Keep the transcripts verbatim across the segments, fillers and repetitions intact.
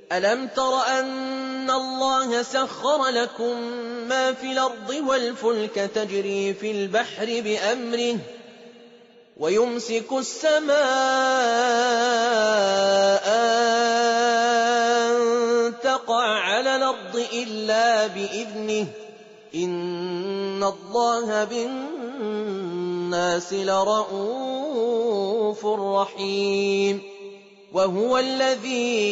ألم تر أن الله سخر لكم ما في الأرض والفلك تجري في البحر بأمره ويمسك السماء أن تقع على الأرض إلا بإذنه إن الله بالناس لرءوف رحيم وهو الذي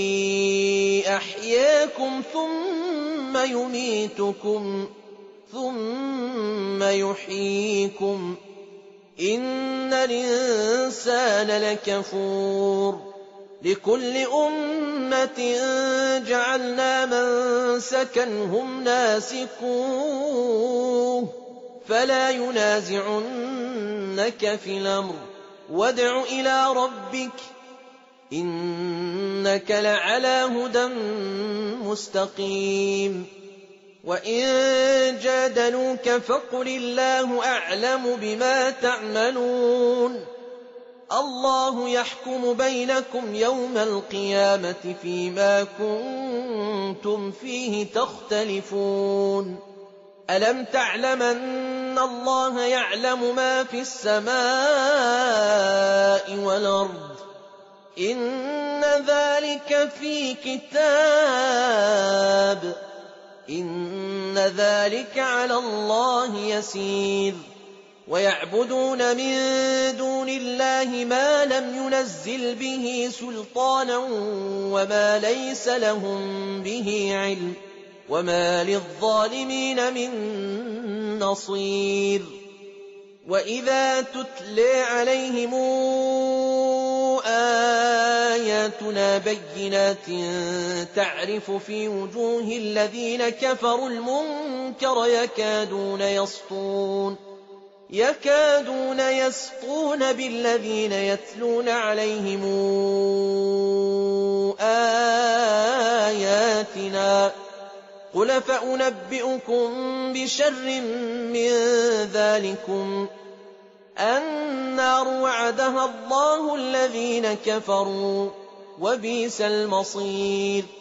أحياكم ثم يميتكم ثم يحييكم إن الإنسان لكفور لكل أمة جعلنا منسكا هم ناسكوه فلا ينازعنك في الأمر وادع إلى ربك إنك لعلى هدى مستقيم وإن جادلوك فقل الله أعلم بما تعملون الله يحكم بينكم يوم القيامة فيما كنتم فيه تختلفون ألم تعلم أن الله يعلم ما في السماء والأرض إن ذلك في كتاب إن ذلك على الله يسير ويعبدون من دون الله ما لم ينزل به سلطانا وما ليس لهم به علم وما للظالمين من نصير وإذا تتلى عليهم آياتنا بينات تعرف في وجوه الذين كفروا المنكر يكادون يسطون يكادون يسطون بالذين يتلون عليهم آياتنا قل فأنبئكم بشر من ذلكم النار وعدها الله الذين كفروا وبئس المصير